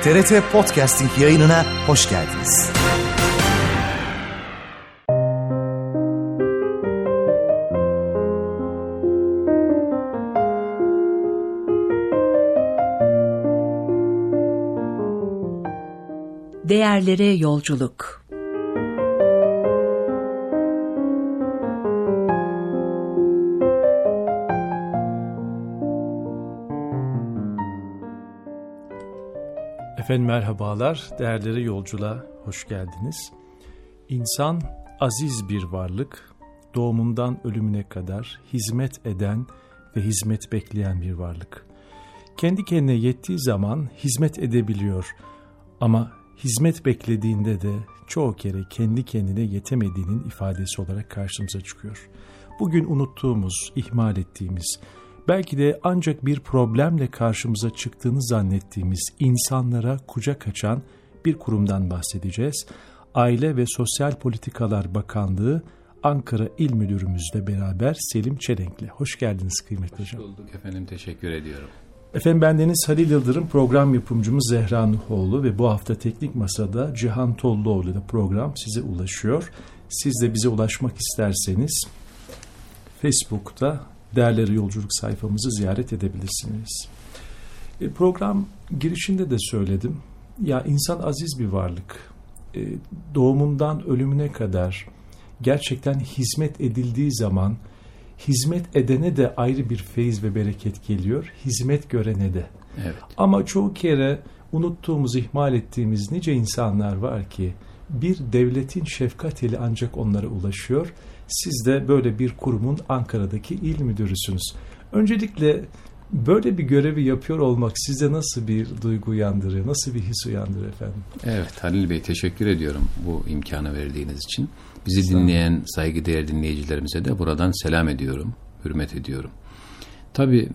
TRT Podcasting yayınına hoş geldiniz. Değerlere yolculuk. Efendim merhabalar, değerlere yolculuğa hoş geldiniz. İnsan aziz bir varlık, doğumundan ölümüne kadar hizmet eden ve hizmet bekleyen bir varlık. Kendi kendine yettiği zaman hizmet edebiliyor ama hizmet beklediğinde de çoğu kere kendi kendine yetemediğinin ifadesi olarak karşımıza çıkıyor. Bugün unuttuğumuz, ihmal ettiğimiz, belki de ancak bir problemle karşımıza çıktığını zannettiğimiz insanlara kucak açan bir kurumdan bahsedeceğiz. Aile ve Sosyal Politikalar Bakanlığı Ankara İl Müdürümüzle beraber Selim Çelenk'le. Hoş geldiniz kıymetli hocam. Hoş bulduk efendim, teşekkür ediyorum. Efendim bendeniz Halil Yıldırım, program yapımcımız Zehra Nuhoğlu ve bu hafta Teknik Masa'da Cihan Tolluoğlu ile program size ulaşıyor. Siz de bize ulaşmak isterseniz Facebook'ta Değerleri Yolculuk sayfamızı ziyaret edebilirsiniz. Program girişinde de söyledim. Ya insan aziz bir varlık. Doğumundan ölümüne kadar gerçekten hizmet edildiği zaman hizmet edene de ayrı bir feyiz ve bereket geliyor. Hizmet görene de. Evet. Ama çoğu kere unuttuğumuz, ihmal ettiğimiz nice insanlar var ki bir devletin şefkat eli ancak onlara ulaşıyor. Siz de böyle bir kurumun Ankara'daki il müdürüsünüz. Öncelikle böyle bir görevi yapıyor olmak sizde nasıl bir duygu uyandırıyor, nasıl bir his uyandırıyor efendim? Evet Halil Bey, teşekkür ediyorum bu imkanı verdiğiniz için. Bizi dinleyen saygıdeğer dinleyicilerimize de buradan selam ediyorum, hürmet ediyorum. Tabii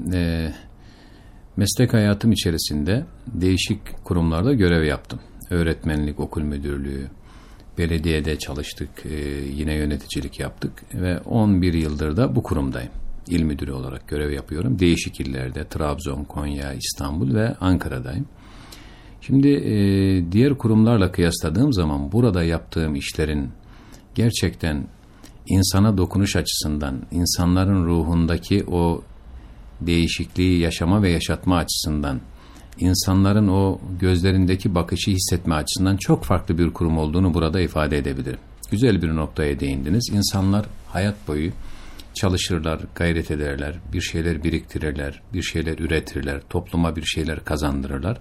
meslek hayatım içerisinde değişik kurumlarda görev yaptım. Öğretmenlik, okul müdürlüğü, belediyede çalıştık, yine yöneticilik yaptık ve 11 yıldır da bu kurumdayım. İl müdürü olarak görev yapıyorum. Değişik illerde, Trabzon, Konya, İstanbul ve Ankara'dayım. Şimdi diğer kurumlarla kıyasladığım zaman burada yaptığım işlerin gerçekten insana dokunuş açısından, insanların ruhundaki o değişikliği yaşama ve yaşatma açısından, insanların o gözlerindeki bakışı hissetme açısından çok farklı bir kurum olduğunu burada ifade edebilirim. Güzel bir noktaya değindiniz. İnsanlar hayat boyu çalışırlar, gayret ederler, bir şeyler biriktirirler, bir şeyler üretirler, topluma bir şeyler kazandırırlar.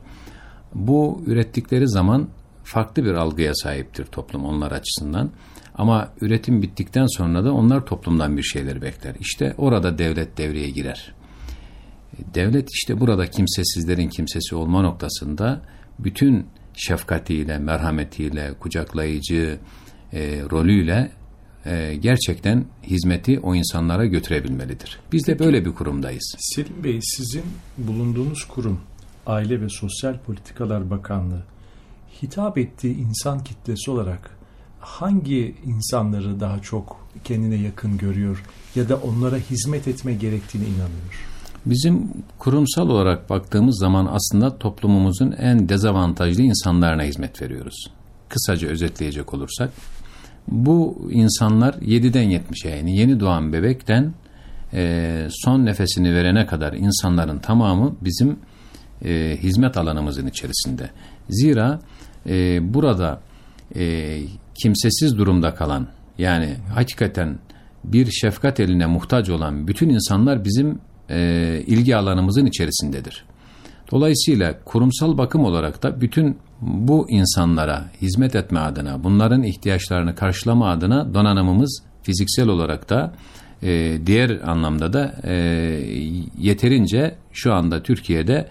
Bu ürettikleri zaman farklı bir algıya sahiptir toplum onlar açısından. Ama üretim bittikten sonra da onlar toplumdan bir şeyler bekler. İşte orada devlet devreye girer. Devlet işte burada kimsesizlerin kimsesi olma noktasında bütün şefkatiyle, merhametiyle, kucaklayıcı rolüyle gerçekten hizmeti o insanlara götürebilmelidir. Biz de böyle bir kurumdayız. Selim Bey, sizin bulunduğunuz kurum Aile ve Sosyal Politikalar Bakanlığı hitap ettiği insan kitlesi olarak hangi insanları daha çok kendine yakın görüyor ya da onlara hizmet etme gerektiğine inanıyor? Bizim kurumsal olarak baktığımız zaman aslında toplumumuzun en dezavantajlı insanlarına hizmet veriyoruz. Kısaca özetleyecek olursak, bu insanlar 7'den 70'e yani yeni doğan bebekten son nefesini verene kadar insanların tamamı bizim hizmet alanımızın içerisinde. Zira burada kimsesiz durumda kalan, yani hakikaten bir şefkat eline muhtaç olan bütün insanlar bizim ilgi alanımızın içerisindedir. Dolayısıyla kurumsal bakım olarak da bütün bu insanlara hizmet etme adına, bunların ihtiyaçlarını karşılama adına donanımımız fiziksel olarak da diğer anlamda da yeterince şu anda Türkiye'de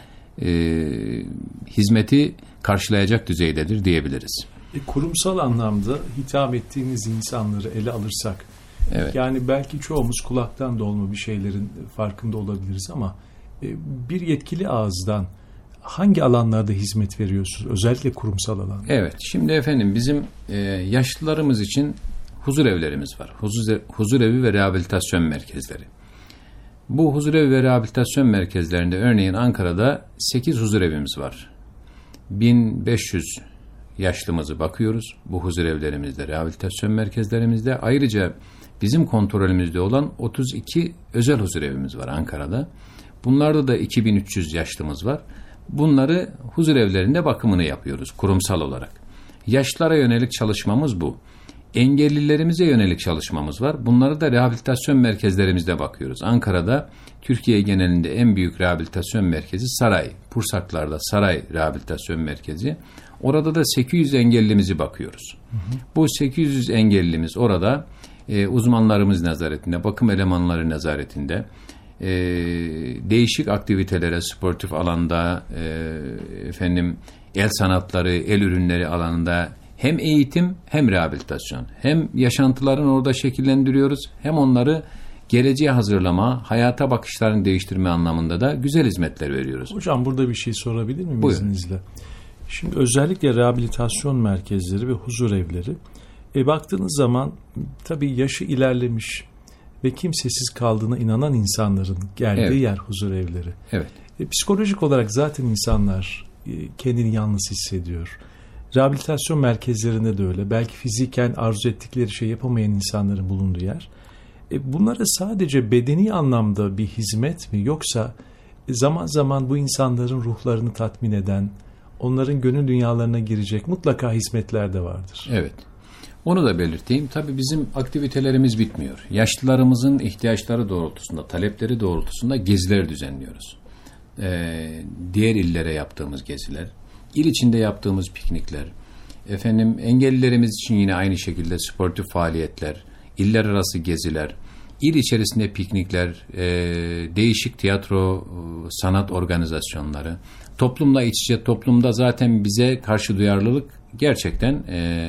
hizmeti karşılayacak düzeydedir diyebiliriz. Kurumsal anlamda hitap ettiğiniz insanları ele alırsak, evet. Yani belki çoğumuz kulaktan dolma bir şeylerin farkında olabiliriz ama bir yetkili ağızdan hangi alanlarda hizmet veriyorsunuz? Özellikle kurumsal alanda. Evet, şimdi efendim bizim yaşlılarımız için huzur evlerimiz var. Huzur evi ve rehabilitasyon merkezleri. Bu huzurevi ve rehabilitasyon merkezlerinde örneğin Ankara'da 8 huzurevimiz var. 1500 yaşlımızı bakıyoruz. Bu huzurevlerimizde, rehabilitasyon merkezlerimizde. Ayrıca bizim kontrolümüzde olan 32 özel huzurevimiz var Ankara'da. Bunlarda da 2300 yaşlımız var. Bunları huzurevlerinde bakımını yapıyoruz kurumsal olarak. Yaşlılara yönelik çalışmamız bu. Engellilerimize yönelik çalışmamız var. Bunları da rehabilitasyon merkezlerimizde bakıyoruz. Ankara'da Türkiye genelinde en büyük rehabilitasyon merkezi Saray. Pursaklar'da Saray Rehabilitasyon Merkezi. Orada da 800 engellimizi bakıyoruz. Bu 800 engellimiz orada uzmanlarımız nezaretinde, bakım elemanları nezaretinde, değişik aktivitelere, sportif alanda, el sanatları, el ürünleri alanında hem eğitim hem rehabilitasyon, hem yaşantılarını orada şekillendiriyoruz, hem onları geleceğe hazırlama, hayata bakışlarını değiştirme anlamında da güzel hizmetler veriyoruz. Hocam burada bir şey sorabilir miyim Buyurun. izninizle? Şimdi özellikle rehabilitasyon merkezleri ve huzurevleri baktığınız zaman tabii yaşı ilerlemiş ve kimsesiz kaldığına inanan insanların geldiği yer huzurevleri. Evet. Psikolojik olarak zaten insanlar kendini yalnız hissediyor. Rehabilitasyon merkezlerinde de öyle. Belki fiziken arzu ettikleri şey yapamayan insanların bulunduğu yer. Bunlara sadece bedeni anlamda bir hizmet mi, yoksa zaman zaman bu insanların ruhlarını tatmin eden, onların gönül dünyalarına girecek mutlaka hizmetler de vardır. Evet. Onu da belirteyim. Tabii bizim aktivitelerimiz bitmiyor. Yaşlılarımızın ihtiyaçları doğrultusunda, talepleri doğrultusunda geziler düzenliyoruz. Diğer illere yaptığımız geziler, il içinde yaptığımız piknikler, engellilerimiz için yine aynı şekilde sportif faaliyetler, iller arası geziler, il içerisinde piknikler, değişik tiyatro, sanat organizasyonları, toplumla iç içe, toplumda zaten bize karşı duyarlılık gerçekten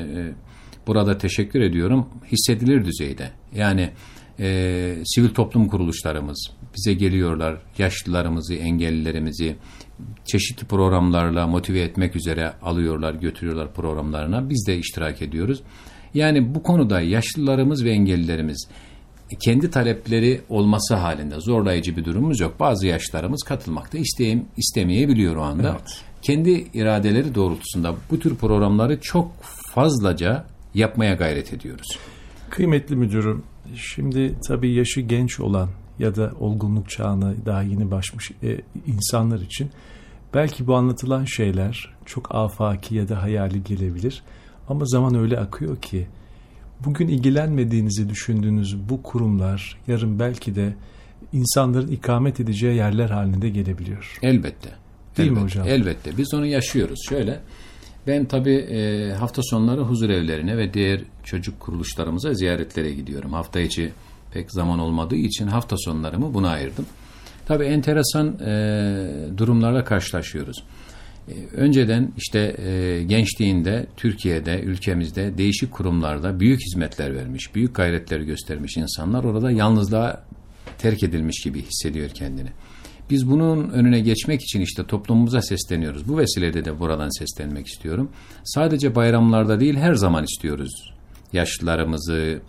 burada teşekkür ediyorum, hissedilir düzeyde. Yani sivil toplum kuruluşlarımız bize geliyorlar, yaşlılarımızı, engellilerimizi çeşitli programlarla motive etmek üzere alıyorlar, götürüyorlar programlarına. Biz de iştirak ediyoruz. Yani bu konuda yaşlılarımız ve engellilerimiz kendi talepleri olması halinde zorlayıcı bir durumumuz yok. Bazı yaşlılarımız katılmakta istemeyebiliyor o anda. Evet. Kendi iradeleri doğrultusunda bu tür programları çok fazlaca yapmaya gayret ediyoruz. Kıymetli müdürüm, şimdi tabii yaşı genç olan ya da olgunluk çağına daha yeni başmış insanlar için belki bu anlatılan şeyler çok afaki ya da hayali gelebilir. Ama zaman öyle akıyor ki bugün ilgilenmediğinizi düşündüğünüz bu kurumlar yarın belki de insanların ikamet edeceği yerler halinde gelebiliyor. Elbette. Değil mi hocam? Elbette. Biz onu yaşıyoruz. Şöyle, ben tabii hafta sonları huzurevlerine ve diğer çocuk kuruluşlarımıza ziyaretlere gidiyorum. Hafta içi pek zaman olmadığı için hafta sonlarımı buna ayırdım. Tabii enteresan durumlarla karşılaşıyoruz. Önceden işte gençliğinde Türkiye'de, ülkemizde değişik kurumlarda büyük hizmetler vermiş, büyük gayretler göstermiş insanlar orada yalnızlığa terk edilmiş gibi hissediyor kendini. Biz bunun önüne geçmek için işte toplumumuza sesleniyoruz. Bu vesilede de buradan seslenmek istiyorum. Sadece bayramlarda değil, her zaman istiyoruz. Yaşlılarımızı,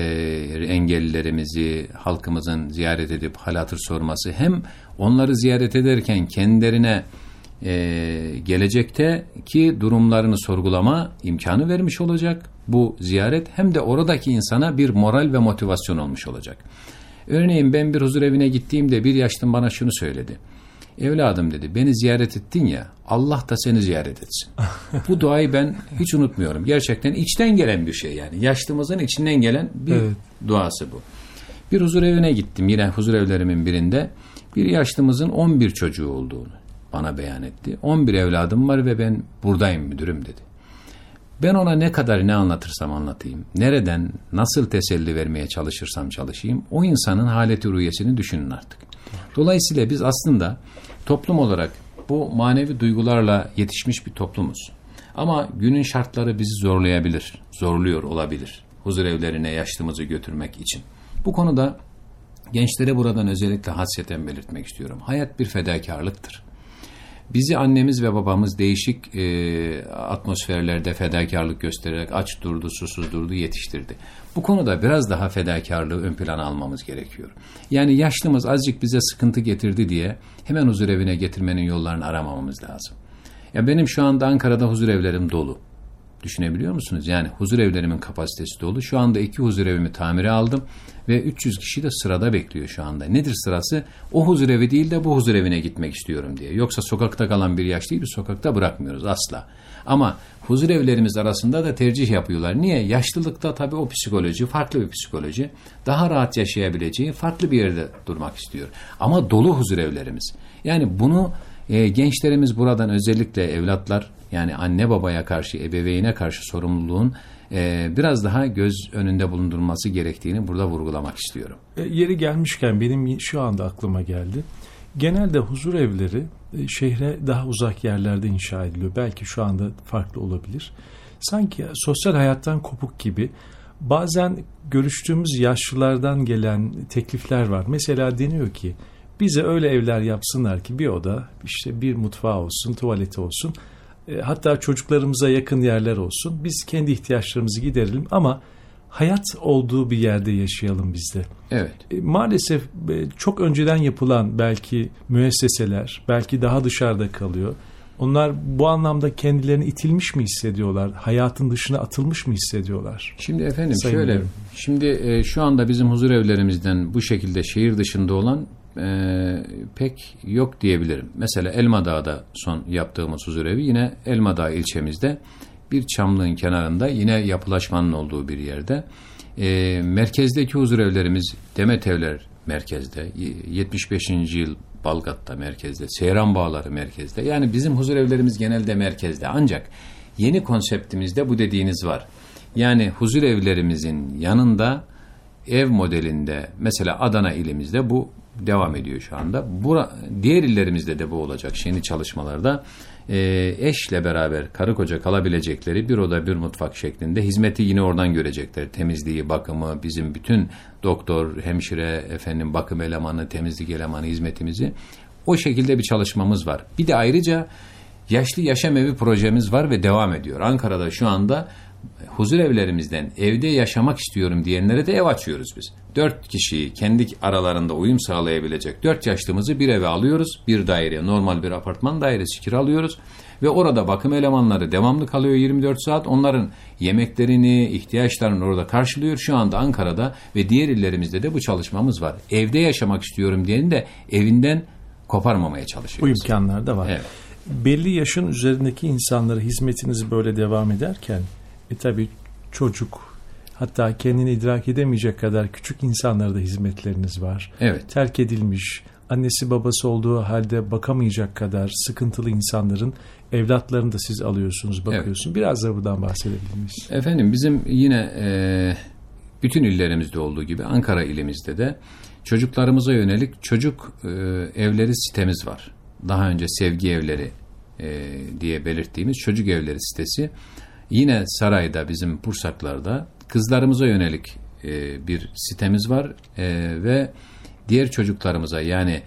engellilerimizi, halkımızın ziyaret edip hal hatır sorması, hem onları ziyaret ederken kendilerine gelecekteki durumlarını sorgulama imkanı vermiş olacak bu ziyaret, hem de oradaki insana bir moral ve motivasyon olmuş olacak. Örneğin ben bir huzurevine gittiğimde bir yaşlı bana şunu söyledi. Evladım dedi, beni ziyaret ettin ya, Allah da seni ziyaret etsin. Bu duayı ben hiç unutmuyorum. Gerçekten içten gelen bir şey yani. Yaşlımızın içinden gelen bir duası bu. Bir huzurevine gittim, yine huzurevlerimin birinde bir yaşlımızın 11 çocuğu olduğunu bana beyan etti. 11 evladım var ve ben buradayım müdürüm dedi. Ben ona ne kadar ne anlatırsam anlatayım, nereden, nasıl teselli vermeye çalışırsam çalışayım, o insanın haleti ruhiyesini düşünün artık. Dolayısıyla biz aslında toplum olarak bu manevi duygularla yetişmiş bir toplumuz. Ama günün şartları bizi zorlayabilir, zorluyor olabilir huzurevlerine yaşlımızı götürmek için. Bu konuda gençlere buradan özellikle hasreten belirtmek istiyorum. Hayat bir fedakarlıktır. Bizi annemiz ve babamız değişik atmosferlerde fedakarlık göstererek aç durdu, susuz durdu, yetiştirdi. Bu konuda biraz daha fedakarlığı ön plana almamız gerekiyor. Yani yaşlımız azıcık bize sıkıntı getirdi diye hemen huzurevine getirmenin yollarını aramamamız lazım. Ya benim şu anda Ankara'da huzur evlerim dolu. Düşünebiliyor musunuz? Yani huzur evlerimin kapasitesi dolu. Şu anda 2 huzur evimi tamire aldım ve 300 kişi de sırada bekliyor şu anda. Nedir sırası? O huzur evi değil de bu huzur evine gitmek istiyorum diye. Yoksa sokakta kalan bir yaşlıyı bir sokakta bırakmıyoruz asla. Ama huzur evlerimiz arasında da tercih yapıyorlar. Niye? Yaşlılıkta tabii o psikoloji, farklı bir psikoloji. Daha rahat yaşayabileceği farklı bir yerde durmak istiyor. Ama dolu huzur evlerimiz. Yani bunu gençlerimiz buradan, özellikle evlatlar, yani anne babaya karşı, ebeveyne karşı sorumluluğun biraz daha göz önünde bulundurulması gerektiğini burada vurgulamak istiyorum. Yeri gelmişken benim şu anda aklıma geldi. Genelde huzur evleri şehre daha uzak yerlerde inşa ediliyor. Belki şu anda farklı olabilir. Sanki sosyal hayattan kopuk gibi. Bazen görüştüğümüz yaşlılardan gelen teklifler var. Mesela deniyor ki bize öyle evler yapsınlar ki bir oda, işte bir mutfağı olsun, tuvaleti olsun. Hatta çocuklarımıza yakın yerler olsun. Biz kendi ihtiyaçlarımızı giderelim ama hayat olduğu bir yerde yaşayalım biz de. Evet. Maalesef çok önceden yapılan belki müesseseler, belki daha dışarıda kalıyor. Onlar bu anlamda kendilerini itilmiş mi hissediyorlar? Hayatın dışına atılmış mı hissediyorlar? Şimdi efendim şöyle, şimdi şu anda bizim huzur evlerimizden bu şekilde şehir dışında olan pek yok diyebilirim. Mesela Elmadağ'da son yaptığımız huzurevi yine Elmadağ ilçemizde bir çamlığın kenarında, yine yapılaşmanın olduğu bir yerde. Merkezdeki huzurevlerimiz Demet Evler merkezde, 75. yıl Balgat'ta merkezde, Seyran Bağları merkezde. Yani bizim huzurevlerimiz genelde merkezde. Ancak yeni konseptimizde bu dediğiniz var. Yani huzurevlerimizin yanında ev modelinde, mesela Adana ilimizde bu devam ediyor şu anda. Diğer illerimizde de bu olacak. Şimdi çalışmalarda eşle beraber karı koca kalabilecekleri bir oda bir mutfak şeklinde hizmeti yine oradan görecekler. Temizliği, bakımı, bizim bütün doktor, hemşire, bakım elemanı, temizlik elemanı hizmetimizi o şekilde bir çalışmamız var. Bir de ayrıca yaşlı yaşam evi projemiz var ve devam ediyor. Ankara'da şu anda huzur evlerimizden evde yaşamak istiyorum diyenlere de ev açıyoruz biz. 4 kişiyi kendi aralarında uyum sağlayabilecek 4 yaşlımızı bir eve alıyoruz. Bir daireye, normal bir apartman dairesi kiralıyoruz. Ve orada bakım elemanları devamlı kalıyor 24 saat. Onların yemeklerini, ihtiyaçlarını orada karşılıyor. Şu anda Ankara'da ve diğer illerimizde de bu çalışmamız var. Evde yaşamak istiyorum diyeni de evinden koparmamaya çalışıyoruz. Bu imkanlar da var. Evet. Belli yaşın üzerindeki insanlara hizmetiniz böyle devam ederken tabii çocuk, hatta kendini idrak edemeyecek kadar küçük insanlara da hizmetleriniz var. Evet. Terk edilmiş, annesi babası olduğu halde bakamayacak kadar sıkıntılı insanların evlatlarını da siz alıyorsunuz, bakıyorsunuz. Evet. Biraz da buradan bahsedebilir miyiz? Efendim bizim yine bütün illerimizde olduğu gibi Ankara ilimizde de çocuklarımıza yönelik çocuk evleri sitemiz var. Daha önce sevgi evleri diye belirttiğimiz çocuk evleri sitesi. Yine sarayda, bizim Pursaklar'da kızlarımıza yönelik bir sitemiz var ve diğer çocuklarımıza, yani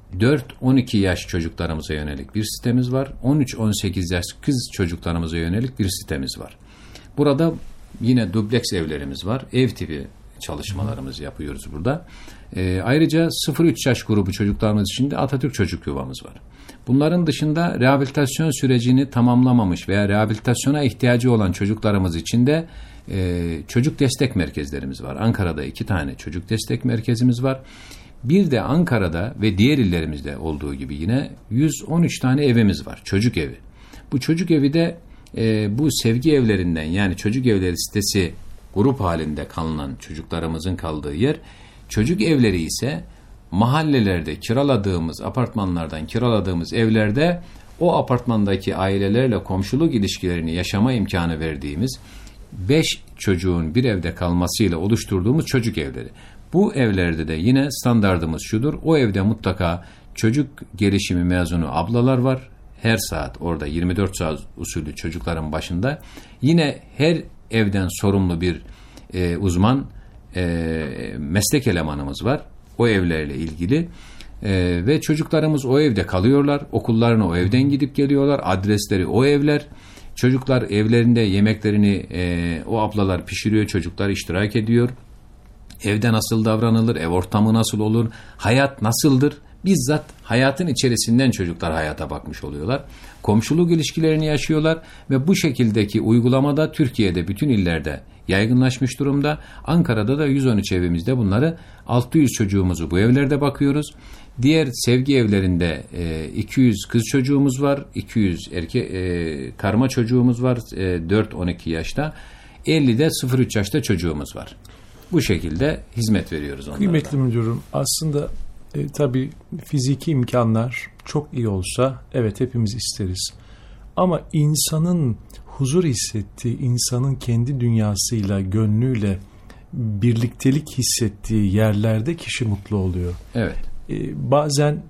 4-12 yaş çocuklarımıza yönelik bir sitemiz var. 13-18 yaş kız çocuklarımıza yönelik bir sitemiz var. Burada yine dubleks evlerimiz var. Ev tipi çalışmalarımızı yapıyoruz burada. Ayrıca 0-3 yaş grubu çocuklarımız için de Atatürk Çocuk Yuvamız var. Bunların dışında rehabilitasyon sürecini tamamlamamış veya rehabilitasyona ihtiyacı olan çocuklarımız için de çocuk destek merkezlerimiz var. Ankara'da 2 tane çocuk destek merkezimiz var. Bir de Ankara'da ve diğer illerimizde olduğu gibi yine 113 tane evimiz var. Çocuk evi. Bu çocuk evi de bu sevgi evlerinden, yani çocuk evleri sitesi grup halinde kalınan çocuklarımızın kaldığı yer. Çocuk evleri ise mahallelerde kiraladığımız, apartmanlardan kiraladığımız evlerde o apartmandaki ailelerle komşuluk ilişkilerini yaşama imkanı verdiğimiz 5 çocuğun bir evde kalmasıyla oluşturduğumuz çocuk evleri. Bu evlerde de yine standardımız şudur: o evde mutlaka çocuk gelişimi mezunu ablalar var. Her saat orada 24 saat usulü çocukların başında. Yine her evden sorumlu bir uzman meslek elemanımız var. O evlerle ilgili ve çocuklarımız o evde kalıyorlar. Okullarına o evden gidip geliyorlar. Adresleri o evler. Çocuklar evlerinde yemeklerini o ablalar pişiriyor. Çocuklar iştirak ediyor. Evde nasıl davranılır? Ev ortamı nasıl olur? Hayat nasıldır? Bizzat hayatın içerisinden çocuklar hayata bakmış oluyorlar. Komşuluk ilişkilerini yaşıyorlar ve bu şekildeki uygulamada Türkiye'de bütün illerde yaygınlaşmış durumda. Ankara'da da 113 evimizde bunları 600 çocuğumuzu bu evlerde bakıyoruz. Diğer sevgi evlerinde 200 kız çocuğumuz var, 200 karma çocuğumuz var 4-12 yaşta, 50'de 0-3 yaşta çocuğumuz var. Bu şekilde hizmet veriyoruz onlara. Kıymetli müdürüm, aslında tabii fiziki imkanlar çok iyi olsa evet hepimiz isteriz. Ama insanın huzur hissettiği, insanın kendi dünyasıyla, gönlüyle birliktelik hissettiği yerlerde kişi mutlu oluyor. Evet. Bazen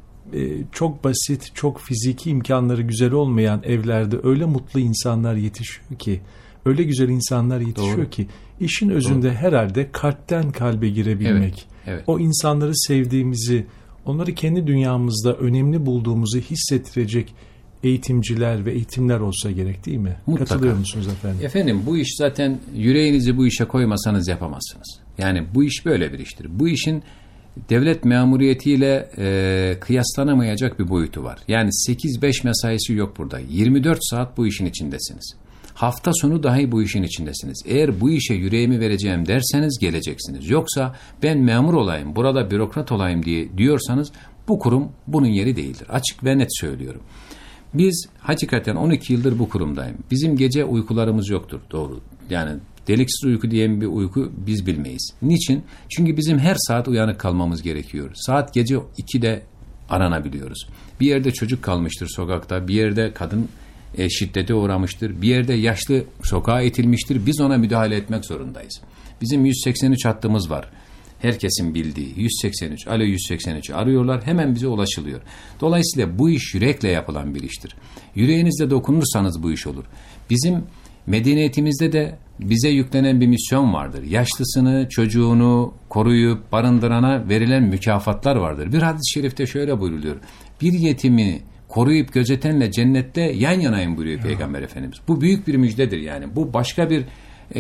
çok basit, çok fiziki imkanları güzel olmayan evlerde öyle mutlu insanlar yetişiyor ki, öyle güzel insanlar yetişiyor Doğru. ki, işin özünde Doğru. herhalde kalpten kalbe girebilmek, evet, evet. o insanları sevdiğimizi, onları kendi dünyamızda önemli bulduğumuzu hissettirecek eğitimciler ve eğitimler olsa gerek, değil mi? Mutlaka. Katılıyor musunuz efendim? Efendim, bu iş zaten yüreğinizi bu işe koymasanız yapamazsınız. Yani bu iş böyle bir iştir. Bu işin devlet memuriyetiyle kıyaslanamayacak bir boyutu var. Yani 8-5 mesaisi yok burada. 24 saat bu işin içindesiniz. Hafta sonu dahi bu işin içindesiniz. Eğer bu işe yüreğimi vereceğim derseniz geleceksiniz. Yoksa ben memur olayım, burada bürokrat olayım diyorsanız bu kurum bunun yeri değildir. Açık ve net söylüyorum. Biz hakikaten 12 yıldır bu kurumdayım. Bizim gece uykularımız yoktur. Doğru. Yani deliksiz uyku diye bir uyku biz bilmeyiz. Niçin? Çünkü bizim her saat uyanık kalmamız gerekiyor. Saat gece 2'de aranabiliyoruz. Bir yerde çocuk kalmıştır sokakta, bir yerde kadın şiddete uğramıştır, bir yerde yaşlı sokağa itilmiştir. Biz ona müdahale etmek zorundayız. Bizim 183 hattımız var. Herkesin bildiği 183, alo 183 arıyorlar, hemen bize ulaşılıyor. Dolayısıyla bu iş yürekle yapılan bir iştir. Yüreğinizle dokunursanız bu iş olur. Bizim medeniyetimizde de bize yüklenen bir misyon vardır. Yaşlısını, çocuğunu koruyup barındırana verilen mükafatlar vardır. Bir hadis-i şerifte şöyle buyruluyor. Bir yetimi koruyup gözetenle cennette yan yanayım buyuruyor Peygamber Efendimiz. Bu büyük bir müjdedir yani. Bu başka bir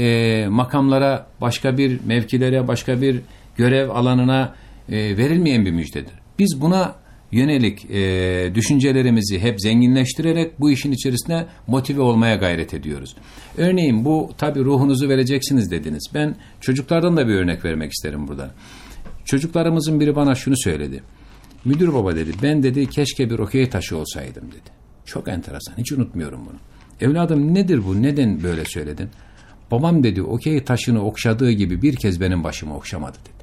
makamlara, başka bir mevkilere, başka bir görev alanına verilmeyen bir müjdedir. Biz buna yönelik düşüncelerimizi hep zenginleştirerek bu işin içerisine motive olmaya gayret ediyoruz. Örneğin bu tabii ruhunuzu vereceksiniz dediniz. Ben çocuklardan da bir örnek vermek isterim burada. Çocuklarımızın biri bana şunu söyledi. Müdür baba dedi, ben dedi keşke bir okey taşı olsaydım dedi. Çok enteresan, hiç unutmuyorum bunu. Evladım nedir bu, neden böyle söyledin? Babam dedi okey taşını okşadığı gibi bir kez benim başımı okşamadı dedi.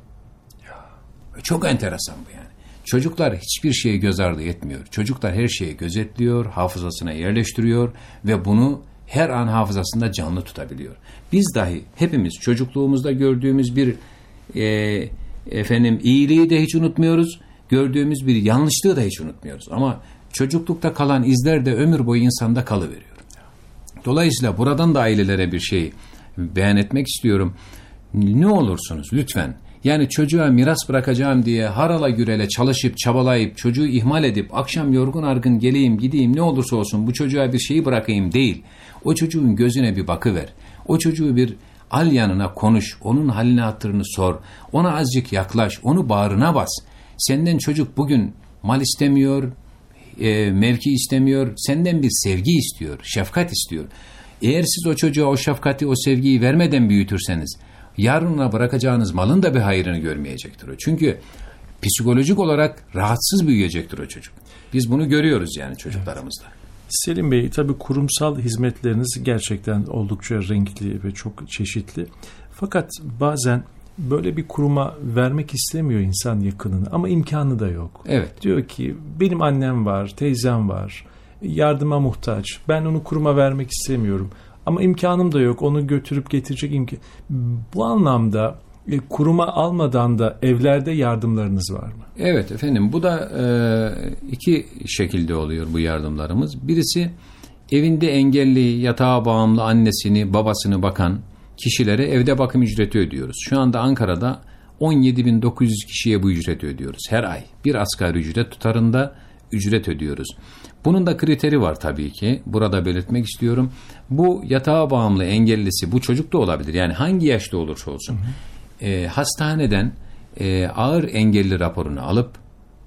Çok enteresan bu yani. Çocuklar hiçbir şeyi göz ardı etmiyor. Çocuklar her şeyi gözetliyor, hafızasına yerleştiriyor ve bunu her an hafızasında canlı tutabiliyor. Biz dahi hepimiz çocukluğumuzda gördüğümüz bir iyiliği de hiç unutmuyoruz. Gördüğümüz bir yanlışlığı da hiç unutmuyoruz. Ama çocuklukta kalan izler de ömür boyu insanda kalıveriyor. Dolayısıyla buradan da ailelere bir şey beyan etmek istiyorum. Ne olursunuz lütfen. Yani çocuğa miras bırakacağım diye harala gürele çalışıp çabalayıp çocuğu ihmal edip akşam yorgun argın geleyim gideyim ne olursa olsun bu çocuğa bir şeyi bırakayım değil. O çocuğun gözüne bir bakıver. O çocuğu bir al yanına konuş. Onun halini hatırını sor. Ona azıcık yaklaş. Onu bağrına bas. Senden çocuk bugün mal istemiyor, mevki istemiyor. Senden bir sevgi istiyor, şefkat istiyor. Eğer siz o çocuğa o şefkati, o sevgiyi vermeden büyütürseniz yarına bırakacağınız malın da bir hayrını görmeyecektir o. Çünkü psikolojik olarak rahatsız büyüyecektir o çocuk. Biz bunu görüyoruz yani çocuklarımızda. Evet. Selim Bey, tabii kurumsal hizmetleriniz gerçekten oldukça renkli ve çok çeşitli. Fakat bazen böyle bir kuruma vermek istemiyor insan yakınını ama imkanı da yok. Evet. Diyor ki benim annem var, teyzem var, yardıma muhtaç. Ben onu kuruma vermek istemiyorum. Ama imkanım da yok. Onu götürüp getirecek imkan. Bu anlamda kuruma almadan da evlerde yardımlarınız var mı? Evet efendim. Bu da iki şekilde oluyor bu yardımlarımız. Birisi evinde engelli, yatağa bağımlı annesini, babasını bakan kişilere evde bakım ücreti ödüyoruz. Şu anda Ankara'da 17.900 kişiye bu ücreti ödüyoruz. Her ay bir asgari ücret tutarında ücret ödüyoruz. Bunun da kriteri var tabii ki. Burada belirtmek istiyorum. Bu yatağa bağımlı engellisi bu çocuk da olabilir. Yani hangi yaşta olursa olsun. Hastaneden ağır engelli raporunu alıp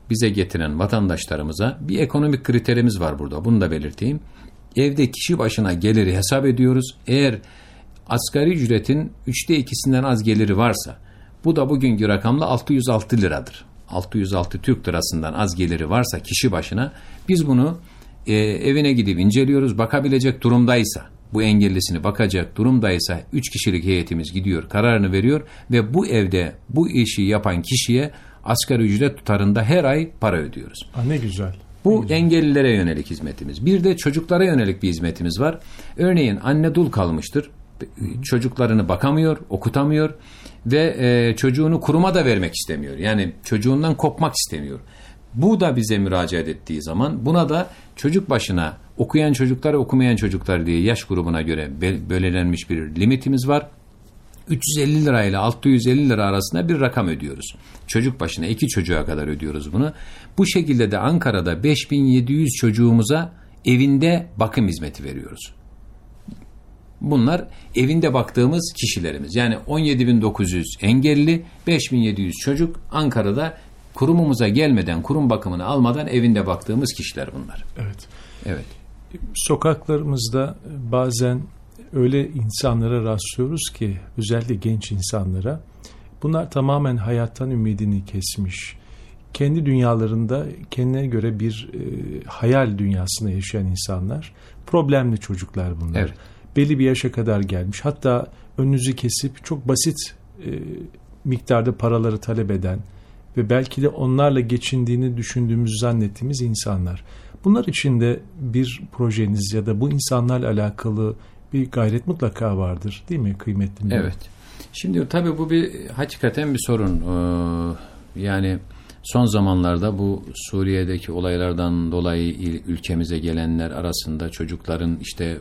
bize getiren vatandaşlarımıza bir ekonomik kriterimiz var burada. Bunu da belirteyim. Evde kişi başına geliri hesap ediyoruz. Eğer asgari ücretin 2/3'ünden az geliri varsa, bu da bugünkü rakamla 606 liradır. 606 Türk lirasından az geliri varsa kişi başına, biz bunu evine gidip inceliyoruz. Bakabilecek durumdaysa, bu engellisini bakacak durumdaysa 3 kişilik heyetimiz gidiyor, kararını veriyor ve bu evde bu işi yapan kişiye asgari ücret tutarında her ay para ödüyoruz. Ne güzel. Bu engellilere yönelik hizmetimiz. Bir de çocuklara yönelik bir hizmetimiz var. Örneğin anne dul kalmıştır. Çocuklarını bakamıyor, okutamıyor ve çocuğunu kuruma da vermek istemiyor. Yani çocuğundan kopmak istemiyor. Bu da bize müracaat ettiği zaman buna da çocuk başına okuyan çocuklar, okumayan çocuklar diye yaş grubuna göre belirlenmiş bir limitimiz var. 350 lira ile 650 lira arasında bir rakam ödüyoruz. Çocuk başına 2 çocuğa kadar ödüyoruz bunu. Bu şekilde de Ankara'da 5700 çocuğumuza evinde bakım hizmeti veriyoruz. Bunlar evinde baktığımız kişilerimiz. Yani 17.900 engelli, 5.700 çocuk Ankara'da kurumumuza gelmeden, kurum bakımını almadan evinde baktığımız kişiler bunlar. Evet. Evet. Sokaklarımızda bazen öyle insanlara rastlıyoruz ki, özellikle genç insanlara, bunlar tamamen hayattan ümidini kesmiş. Kendi dünyalarında kendine göre bir hayal dünyasında yaşayan insanlar. Problemli çocuklar bunlar. Evet. Belli bir yaşa kadar gelmiş. Hatta önünüzü kesip çok basit miktarda paraları talep eden ve belki de onlarla geçindiğini düşündüğümüzü zannettiğimiz insanlar. Bunlar için de bir projeniz ya da bu insanlarla alakalı bir gayret mutlaka vardır, değil mi kıymetli? Evet. Şimdi tabii bu hakikaten bir sorun. Yani son zamanlarda bu Suriye'deki olaylardan dolayı ülkemize gelenler arasında çocukların işte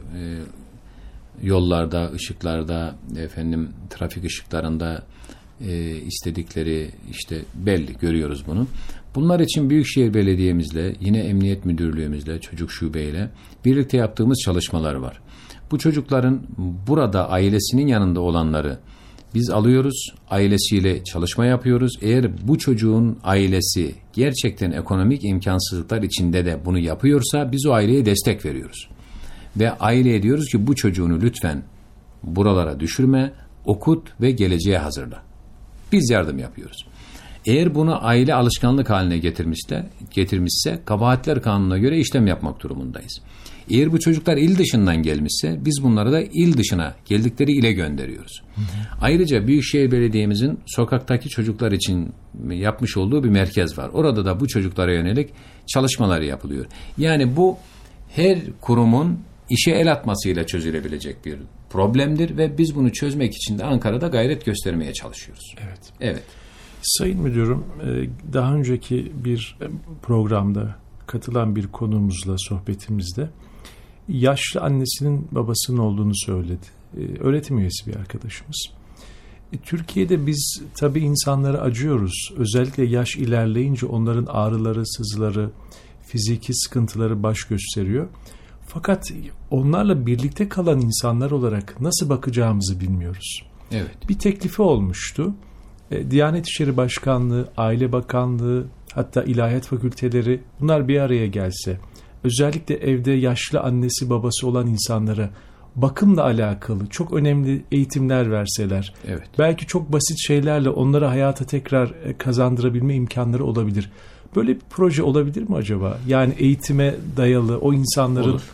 yollarda, ışıklarda, trafik ışıklarında istedikleri işte belli, görüyoruz bunu. Bunlar için Büyükşehir Belediye'mizle, yine Emniyet Müdürlüğümüzle, Çocuk Şube'yle birlikte yaptığımız çalışmalar var. Bu çocukların burada ailesinin yanında olanları biz alıyoruz, ailesiyle çalışma yapıyoruz. Eğer bu çocuğun ailesi gerçekten ekonomik imkansızlıklar içinde de bunu yapıyorsa biz o aileye destek veriyoruz. Ve aileye diyoruz ki bu çocuğunu lütfen buralara düşürme, okut ve geleceğe hazırla. Biz yardım yapıyoruz. Eğer bunu aile alışkanlık haline getirmişse kabahatler kanununa göre işlem yapmak durumundayız. Eğer bu çocuklar il dışından gelmişse biz bunları da il dışına geldikleri ile gönderiyoruz. Ayrıca Büyükşehir Belediye'mizin sokaktaki çocuklar için yapmış olduğu bir merkez var. Orada da bu çocuklara yönelik çalışmalar yapılıyor. Yani bu her kurumun işe el atmasıyla çözülebilecek bir problemdir ve biz bunu çözmek için de Ankara'da gayret göstermeye çalışıyoruz. Evet. Evet. Sayın Müdürüm, daha önceki bir programda katılan bir konuğumuzla sohbetimizde yaşlı annesinin babasının olduğunu söyledi. Öğretim üyesi bir arkadaşımız. Türkiye'de biz tabii insanlara acıyoruz. Özellikle yaş ilerleyince onların ağrıları, sızıları, fiziki sıkıntıları baş gösteriyor. Fakat onlarla birlikte kalan insanlar olarak nasıl bakacağımızı bilmiyoruz. Evet. Bir teklifi olmuştu. Diyanet İşleri Başkanlığı, Aile Bakanlığı, hatta ilahiyat fakülteleri bunlar bir araya gelse, özellikle evde yaşlı annesi babası olan insanlara bakımla alakalı çok önemli eğitimler verseler, evet, belki çok basit şeylerle onları hayata tekrar kazandırabilme imkanları olabilir. Böyle bir proje olabilir mi acaba? Yani eğitime dayalı o insanların... Olur.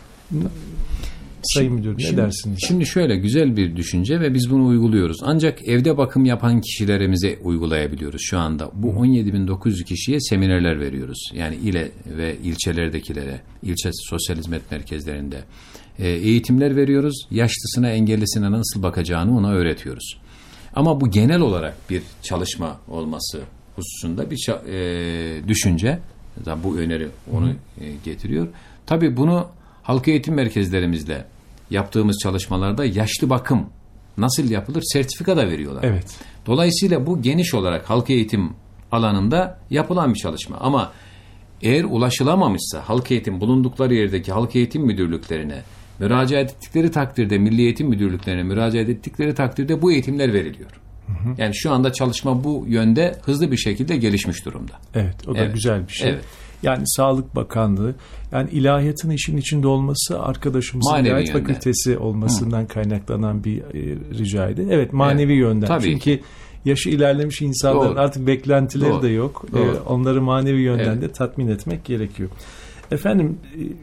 Sayın Müdürüm, ne dersiniz? Şimdi şöyle güzel bir düşünce ve biz bunu uyguluyoruz. Ancak evde bakım yapan kişilerimize uygulayabiliyoruz şu anda. Bu 17.900 kişiye seminerler veriyoruz. Yani ile ve ilçelerdekilere, ilçe sosyal hizmet merkezlerinde eğitimler veriyoruz. Yaşlısına, engellisine nasıl bakacağını ona öğretiyoruz. Ama bu genel olarak bir çalışma olması hususunda bir düşünce. Bu öneri onu getiriyor. Tabii bunu halk eğitim merkezlerimizle yaptığımız çalışmalarda yaşlı bakım nasıl yapılır sertifika da veriyorlar. Evet. Dolayısıyla bu geniş olarak halk eğitim alanında yapılan bir çalışma. Ama eğer ulaşılamamışsa halk eğitim bulundukları yerdeki halk eğitim müdürlüklerine müracaat ettikleri takdirde, Milli Eğitim Müdürlüklerine müracaat ettikleri takdirde bu eğitimler veriliyor. Yani şu anda çalışma bu yönde hızlı bir şekilde gelişmiş durumda. Evet, o da güzel bir şey. Evet. Yani Sağlık Bakanlığı, yani ilahiyatın işin içinde olması arkadaşımızın Manevi ilahiyat yönden. fakültesi olmasından kaynaklanan bir ricaydı. Evet, manevi yönden. Tabii. Çünkü yaşı ilerlemiş insanların Doğru. artık beklentileri Doğru. de yok. Doğru. Onları manevi yönden Evet. de tatmin etmek gerekiyor. Efendim,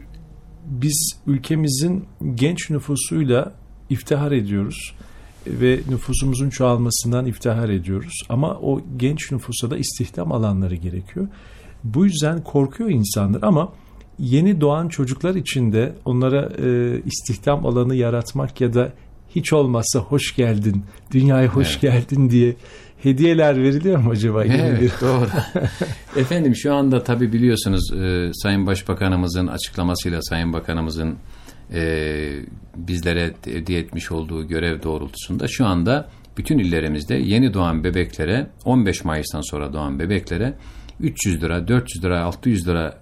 biz ülkemizin genç nüfusuyla iftihar ediyoruz ve nüfusumuzun çoğalmasından iftihar ediyoruz. Ama o genç nüfusa da istihdam alanları gerekiyor. Bu yüzden korkuyor insanlar ama yeni doğan çocuklar için de onlara istihdam alanı yaratmak ya da hiç olmazsa hoş geldin, dünyaya hoş geldin diye hediyeler veriliyor mu acaba? Evet, doğru. Efendim şu anda tabii biliyorsunuz Sayın Başbakanımızın açıklamasıyla Sayın Bakanımızın bizlere hediye etmiş olduğu görev doğrultusunda şu anda bütün illerimizde yeni doğan bebeklere 15 Mayıs'tan sonra doğan bebeklere 300 lira, 400 lira, 600 lira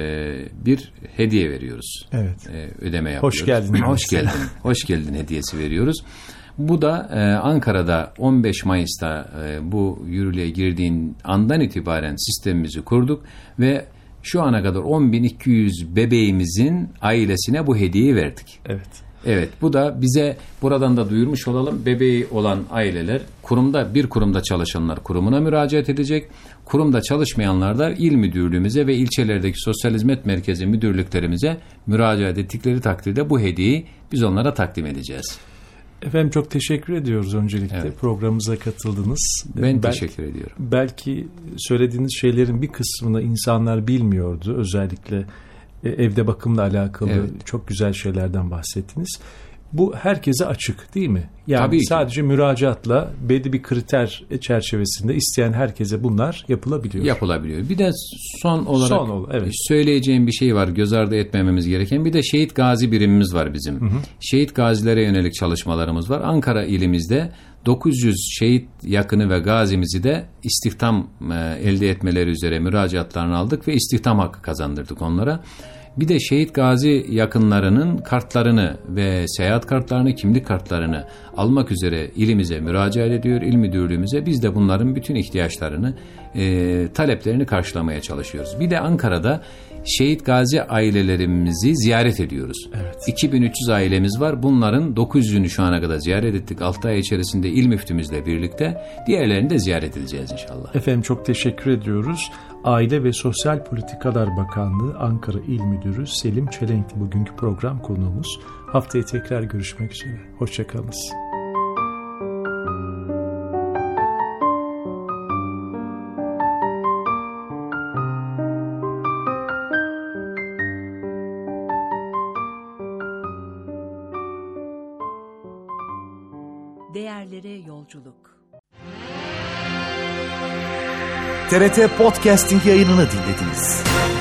bir hediye veriyoruz. Evet. Ödeme yapıyoruz. Hoş geldin. Hoş geldin. Hoş geldin hediyesi veriyoruz. Bu da Ankara'da 15 Mayıs'ta bu yürürlüğe girdiğin andan itibaren sistemimizi kurduk ve şu ana kadar 10.200 bebeğimizin ailesine bu hediyeyi verdik. Evet. Evet, bu da bize buradan da duyurmuş olalım. Bebeği olan aileler bir kurumda çalışanlar kurumuna müracaat edecek. Kurumda çalışmayanlar da il müdürlüğümüze ve ilçelerdeki sosyal hizmet merkezi müdürlüklerimize müracaat ettikleri takdirde bu hediyeyi biz onlara takdim edeceğiz. Efendim çok teşekkür ediyoruz öncelikle. Evet. Programımıza katıldınız. Ben teşekkür ediyorum. Belki söylediğiniz şeylerin bir kısmını insanlar bilmiyordu. Özellikle evde bakımla alakalı çok güzel şeylerden bahsettiniz. Bu herkese açık değil mi? Yani Tabii ki. Sadece müracaatla belli bir kriter çerçevesinde isteyen herkese bunlar yapılabiliyor. Yapılabiliyor. Bir de son olarak evet. söyleyeceğim bir şey var. Göz ardı etmememiz gereken. Bir de şehit gazi birimimiz var bizim. Şehit gazilere yönelik çalışmalarımız var. Ankara ilimizde 900 şehit yakını ve gazimizi de istihdam elde etmeleri üzere müracaatlarını aldık ve istihdam hakkı kazandırdık onlara. Bir de şehit gazi yakınlarının kartlarını ve seyahat kartlarını, kimlik kartlarını almak üzere ilimize müracaat ediyor, il müdürlüğümüze. Biz de bunların bütün ihtiyaçlarını, taleplerini karşılamaya çalışıyoruz. Bir de Ankara'da şehit gazi ailelerimizi ziyaret ediyoruz. Evet. 2300 ailemiz var. Bunların 900'ünü şu ana kadar ziyaret ettik. 6 ay içerisinde il müftümüzle birlikte diğerlerini de ziyaret edeceğiz inşallah. Efendim çok teşekkür ediyoruz. Aile ve Sosyal Politikalar Bakanlığı Ankara İl Müdürü Selim Çelenk'ti bugünkü program konuğumuz. Haftaya tekrar görüşmek üzere. Hoşçakalınız. Değerlere yolculuk. TRT Podcasting yayınını dinlediniz.